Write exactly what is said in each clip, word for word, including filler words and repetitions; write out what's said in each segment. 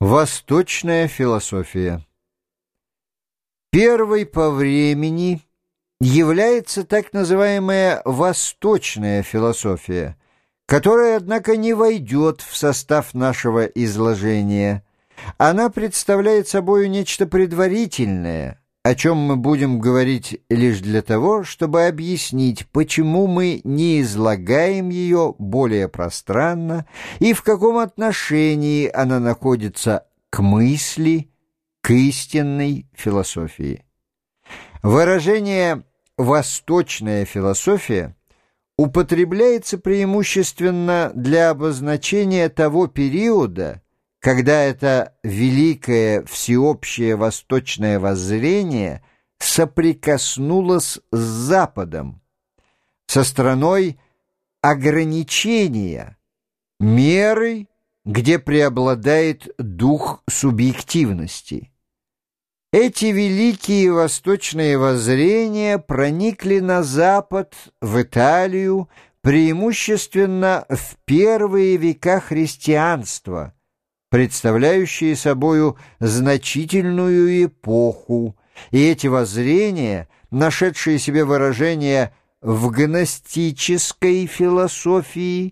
Восточная философия. Первой по времени является так называемая восточная философия, которая, однако, не войдет в состав нашего изложения. Она представляет собой нечто предварительное, о чем мы будем говорить лишь для того, чтобы объяснить, почему мы не излагаем ее более пространно и в каком отношении она находится к мысли, к истинной философии. Выражение «восточная философия» употребляется преимущественно для обозначения того периода, когда это великое всеобщее восточное воззрение соприкоснулось с Западом, со страной ограничения, мерой, где преобладает дух субъективности. Эти великие восточные воззрения проникли на Запад, в Италию, преимущественно в первые века христианства, представляющие собою значительную эпоху, и эти воззрения, нашедшие себе выражение в гностической философии,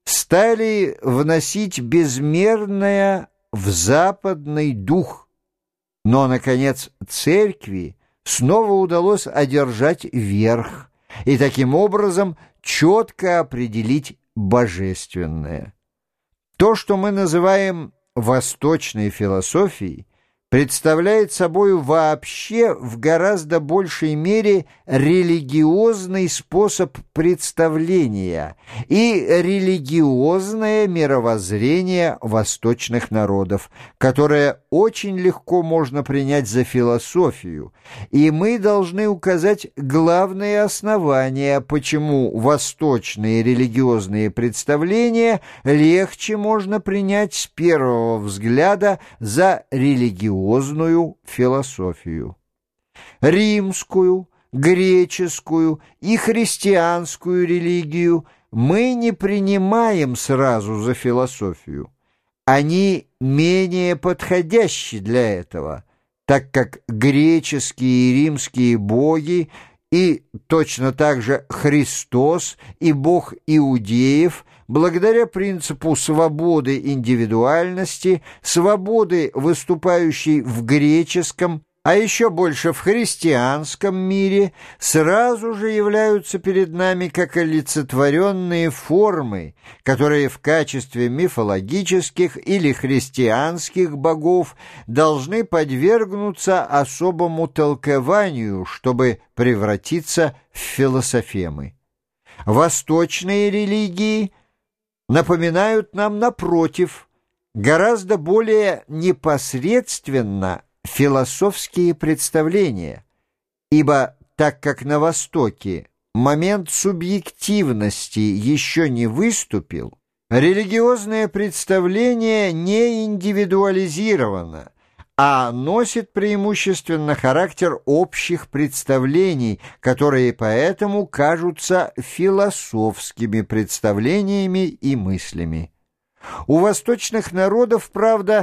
стали вносить безмерное в западный дух. Но, наконец, церкви снова удалось одержать верх и таким образом четко определить божественное. То, что мы называем восточной философией, представляет собой вообще в гораздо большей мере религиозный способ представления и религиозное мировоззрение восточных народов, которое очень легко можно принять за философию, и мы должны указать главные основания, почему восточные религиозные представления легче можно принять с первого взгляда за религиозные философию. Римскую, греческую и христианскую религию мы не принимаем сразу за философию. Они менее подходящи для этого, так как греческие и римские боги и точно так же Христос и Бог иудеев благодаря принципу свободы индивидуальности, свободы, выступающей в греческом, а еще больше в христианском мире, сразу же являются перед нами как олицетворенные формы, которые в качестве мифологических или христианских богов должны подвергнуться особому толкованию, чтобы превратиться в философемы. Восточные религии напоминают нам, напротив, гораздо более непосредственно философские представления, ибо так как на Востоке момент субъективности еще не выступил, религиозное представление не индивидуализировано, а носит преимущественно характер общих представлений, которые поэтому кажутся философскими представлениями и мыслями. У восточных народов, правда,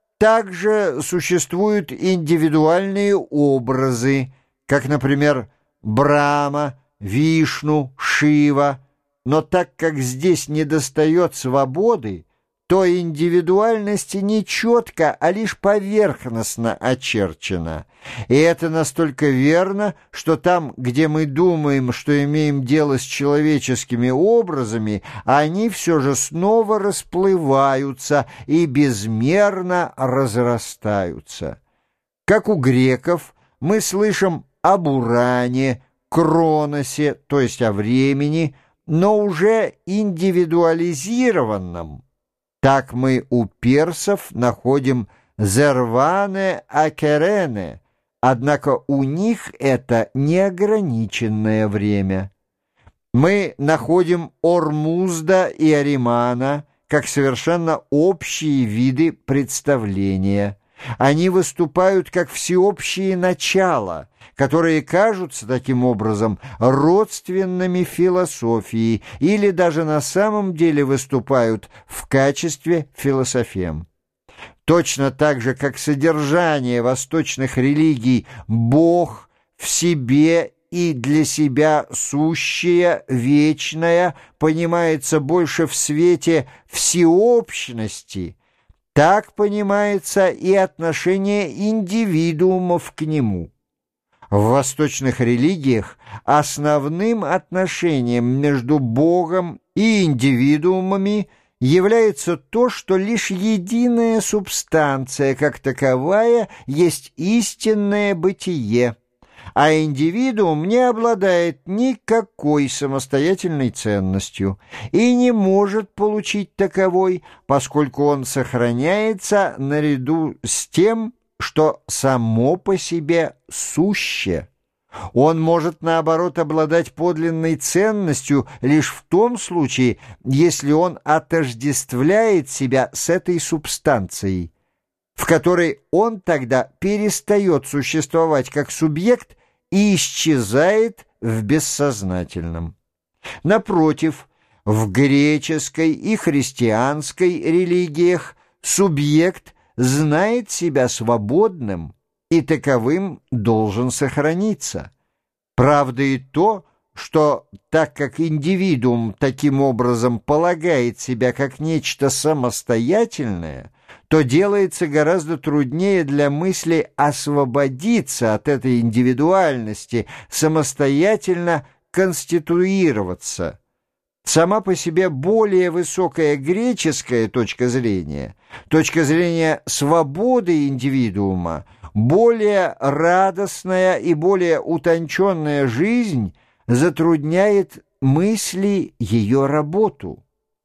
также существуют индивидуальные образы, как, например, Брахма, Вишну, Шива, но так как здесь недостает свободы, то индивидуальность не четко, а лишь поверхностно очерчена. И это настолько верно, что там, где мы думаем, что имеем дело с человеческими образами, они все же снова расплываются и безмерно разрастаются. Как у греков, мы слышим об Уране, Кроносе, то есть о времени, но уже индивидуализированном. Так мы у персов находим «зерване акерене», однако у них это неограниченное время. Мы находим Ормузда и Аримана как совершенно общие виды представления. Они выступают как всеобщие начала, которые кажутся таким образом родственными философии или даже на самом деле выступают в качестве философем. Точно так же, как содержание восточных религий «Бог в себе и для себя сущее, вечное» понимается больше в свете всеобщности, так понимается и отношение индивидуумов к нему. В восточных религиях основным отношением между Богом и индивидуумами является то, что лишь единая субстанция, как таковая, есть истинное бытие, а индивидуум не обладает никакой самостоятельной ценностью и не может получить таковой, поскольку он сохраняется наряду с тем, что само по себе суще. Он может, наоборот, обладать подлинной ценностью лишь в том случае, если он отождествляет себя с этой субстанцией, в которой он тогда перестает существовать как субъект и исчезает в бессознательном. Напротив, в греческой и христианской религиях субъект знает себя свободным, и таковым должен сохраниться. Правда и то, что так как индивидуум таким образом полагает себя как нечто самостоятельное, то делается гораздо труднее для мысли освободиться от этой индивидуальности, самостоятельно конституироваться. Сама по себе более высокая греческая точка зрения, точка зрения свободы индивидуума, более радостная и более утонченная жизнь затрудняет мысли ее работу.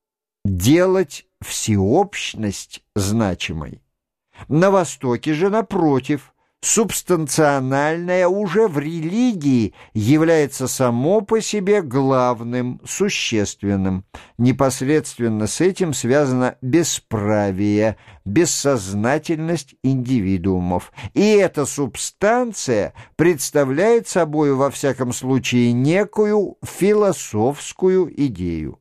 Делать всеобщность значимой. На Востоке же, напротив, субстанциональное уже в религии является само по себе главным, существенным. Непосредственно с этим связано бесправие, бессознательность индивидуумов. И эта субстанция представляет собой, во всяком случае, некую философскую идею.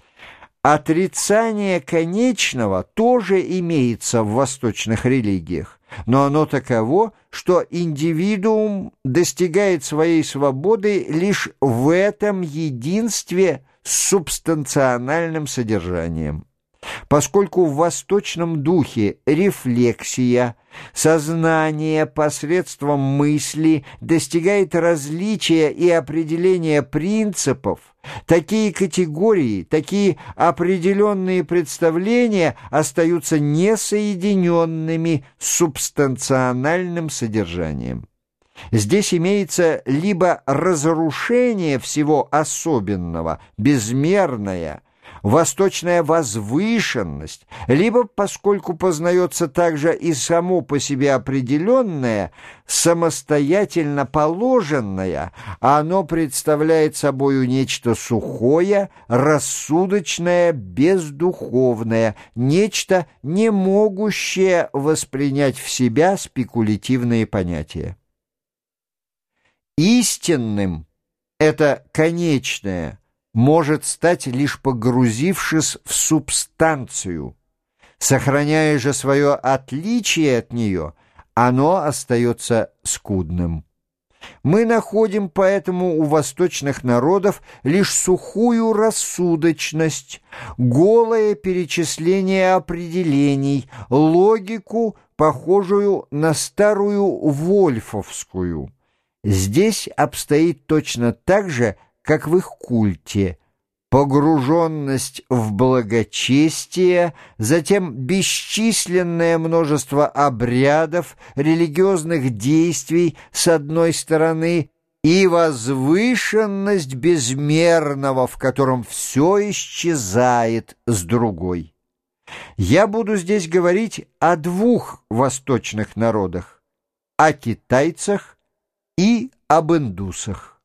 Отрицание конечного тоже имеется в восточных религиях, но оно таково, что индивидуум достигает своей свободы лишь в этом единстве с субстанциональным содержанием. Поскольку в восточном духе рефлексия, сознание посредством мысли достигает различия и определения принципов, такие категории, такие определенные представления остаются несоединенными с субстанциональным содержанием. Здесь имеется либо разрушение всего особенного, безмерное, восточная возвышенность, либо, поскольку познается также и само по себе определенное, самостоятельно положенное, оно представляет собою нечто сухое, рассудочное, бездуховное, нечто, не могущее воспринять в себя спекулятивные понятия. Истинным это конечное может стать, лишь погрузившись в субстанцию. Сохраняя же свое отличие от нее, оно остается скудным. Мы находим поэтому у восточных народов лишь сухую рассудочность, голое перечисление определений, логику, похожую на старую вольфовскую. Здесь обстоит точно так же, как в их культе, погруженность в благочестие, затем бесчисленное множество обрядов, религиозных действий с одной стороны и возвышенность безмерного, в котором все исчезает, с другой. Я буду здесь говорить о двух восточных народах, о китайцах и об индусах.